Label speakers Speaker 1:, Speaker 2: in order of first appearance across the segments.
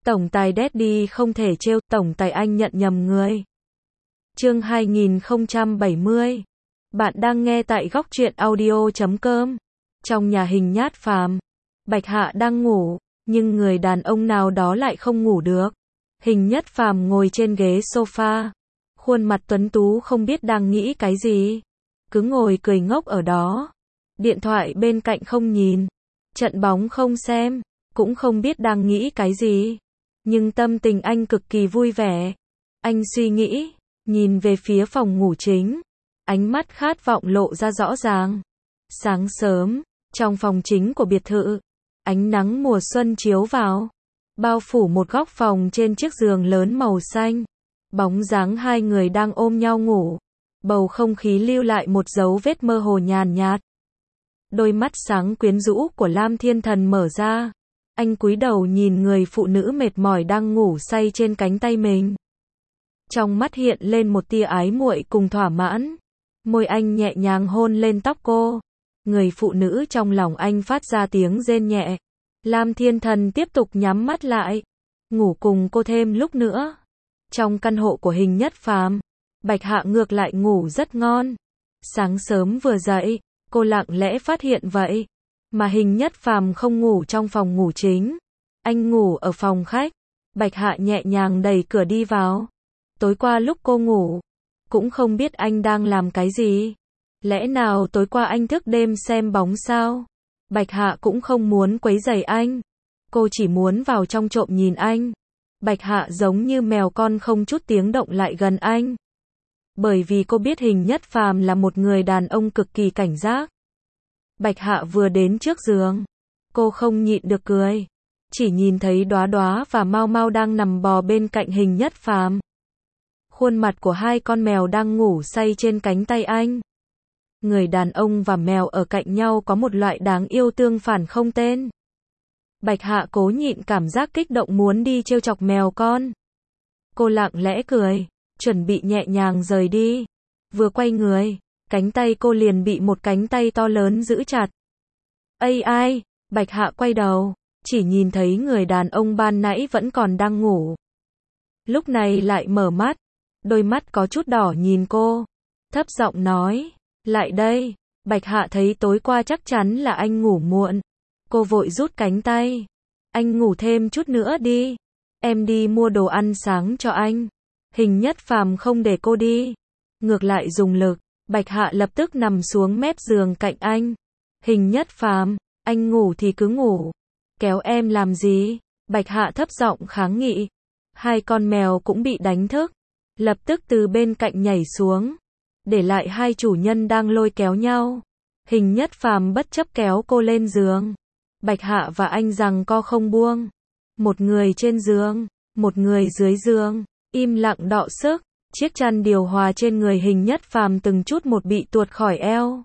Speaker 1: Tổng tài Daddy không thể trêu, tổng tài anh nhận nhầm người. Chương 2070. Bạn đang nghe tại góc truyện audio.com. Trong nhà Hình Nhát Phàm, Bạch Hạ đang ngủ, nhưng người đàn ông nào đó lại không ngủ được. Hình Nhất Phàm ngồi trên ghế sofa, khuôn mặt tuấn tú không biết đang nghĩ cái gì, cứ ngồi cười ngốc ở đó. Điện thoại bên cạnh không nhìn, trận bóng không xem, cũng không biết đang nghĩ cái gì. Nhưng tâm tình anh cực kỳ vui vẻ. Anh suy nghĩ, nhìn về phía phòng ngủ chính, ánh mắt khát vọng lộ ra rõ ràng. Sáng sớm, trong phòng chính của biệt thự, ánh nắng mùa xuân chiếu vào, bao phủ một góc phòng trên chiếc giường lớn màu xanh. Bóng dáng hai người đang ôm nhau ngủ, bầu không khí lưu lại một dấu vết mơ hồ nhàn nhạt. Đôi mắt sáng quyến rũ của Lam Thiên Thần mở ra, anh cúi đầu nhìn người phụ nữ mệt mỏi đang ngủ say trên cánh tay mình. Trong mắt hiện lên một tia ái muội cùng thỏa mãn, môi anh nhẹ nhàng hôn lên tóc cô. Người phụ nữ trong lòng anh phát ra tiếng rên nhẹ. Lam Thiên Thần tiếp tục nhắm mắt lại, ngủ cùng cô thêm lúc nữa. Trong căn hộ của Hình Nhất Phàm, Bạch Hạ ngược lại ngủ rất ngon. Sáng sớm vừa dậy, cô lặng lẽ phát hiện vậy, mà Hình Nhất Phàm không ngủ trong phòng ngủ chính, anh ngủ ở phòng khách. Bạch Hạ nhẹ nhàng đẩy cửa đi vào. Tối qua lúc cô ngủ, cũng không biết anh đang làm cái gì. Lẽ nào tối qua anh thức đêm xem bóng sao? Bạch Hạ cũng không muốn quấy rầy anh, cô chỉ muốn vào trong trộm nhìn anh. Bạch Hạ giống như mèo con không chút tiếng động lại gần anh, bởi vì cô biết Hình Nhất Phàm là một người đàn ông cực kỳ cảnh giác. Bạch Hạ vừa đến trước giường, cô không nhịn được cười, chỉ nhìn thấy Đóa Đóa và Mau Mau đang nằm bò bên cạnh Hình Nhất Phàm. Khuôn mặt của hai con mèo đang ngủ say trên cánh tay anh. Người đàn ông và mèo ở cạnh nhau có một loại đáng yêu tương phản không tên. Bạch Hạ cố nhịn cảm giác kích động muốn đi trêu chọc mèo con. Cô lặng lẽ cười, chuẩn bị nhẹ nhàng rời đi. Vừa quay người, cánh tay cô liền bị một cánh tay to lớn giữ chặt. Ây ai, Bạch Hạ quay đầu, chỉ nhìn thấy người đàn ông ban nãy vẫn còn đang ngủ. Lúc này lại mở mắt, đôi mắt có chút đỏ nhìn cô, thấp giọng nói, lại đây. Bạch Hạ thấy tối qua chắc chắn là anh ngủ muộn. Cô vội rút cánh tay. Anh ngủ thêm chút nữa đi. Em đi mua đồ ăn sáng cho anh. Hình Nhất Phàm không để cô đi, ngược lại dùng lực. Bạch Hạ lập tức nằm xuống mép giường cạnh anh. Hình Nhất Phàm, anh ngủ thì cứ ngủ, kéo em làm gì? Bạch Hạ thấp giọng kháng nghị. Hai con mèo cũng bị đánh thức, lập tức từ bên cạnh nhảy xuống, để lại hai chủ nhân đang lôi kéo nhau. Hình Nhất Phàm bất chấp kéo cô lên giường. Bạch Hạ và anh giằng co không buông. Một người trên giường, một người dưới giường, im lặng đọ sức. Chiếc chăn điều hòa trên người Hình Nhất Phàm từng chút một bị tuột khỏi eo,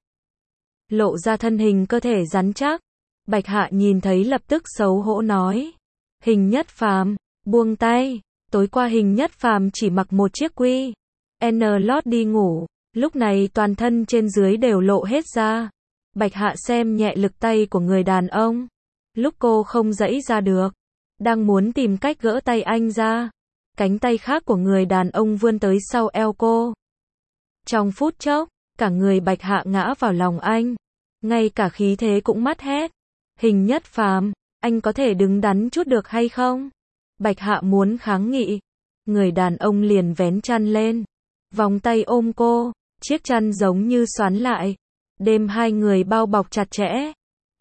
Speaker 1: lộ ra thân hình cơ thể rắn chắc. Bạch Hạ nhìn thấy lập tức xấu hổ nói, Hình Nhất Phàm, buông tay. Tối qua Hình Nhất Phàm chỉ mặc một chiếc quy N lót đi ngủ, lúc này toàn thân trên dưới đều lộ hết ra. Bạch Hạ xem nhẹ lực tay của người đàn ông, lúc cô không giãy ra được, đang muốn tìm cách gỡ tay anh ra, cánh tay khác của người đàn ông vươn tới sau eo cô. Trong phút chốc, cả người Bạch Hạ ngã vào lòng anh, ngay cả khí thế cũng mất hết. Hình Nhất Phàm, anh có thể đứng đắn chút được hay không? Bạch Hạ muốn kháng nghị, người đàn ông liền vén chăn lên, vòng tay ôm cô, chiếc chăn giống như xoắn lại, đêm hai người bao bọc chặt chẽ.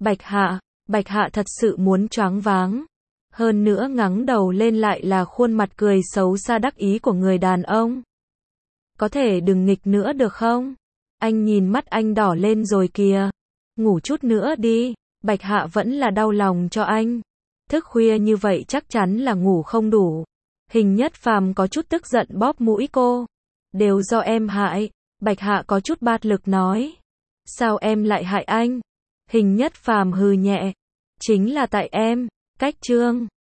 Speaker 1: Bạch Hạ thật sự muốn choáng váng. Hơn nữa ngẩng đầu lên lại là khuôn mặt cười xấu xa đắc ý của người đàn ông. Có thể đừng nghịch nữa được không? Anh nhìn mắt anh đỏ lên rồi kìa. Ngủ chút nữa đi. Bạch Hạ vẫn là đau lòng cho anh. Thức khuya như vậy chắc chắn là ngủ không đủ. Hình Nhất Phàm có chút tức giận bóp mũi cô. Đều do em hại. Bạch Hạ có chút bát lực nói. Sao em lại hại anh? Hình Nhất Phàm hừ nhẹ. Chính là tại em. Cách chương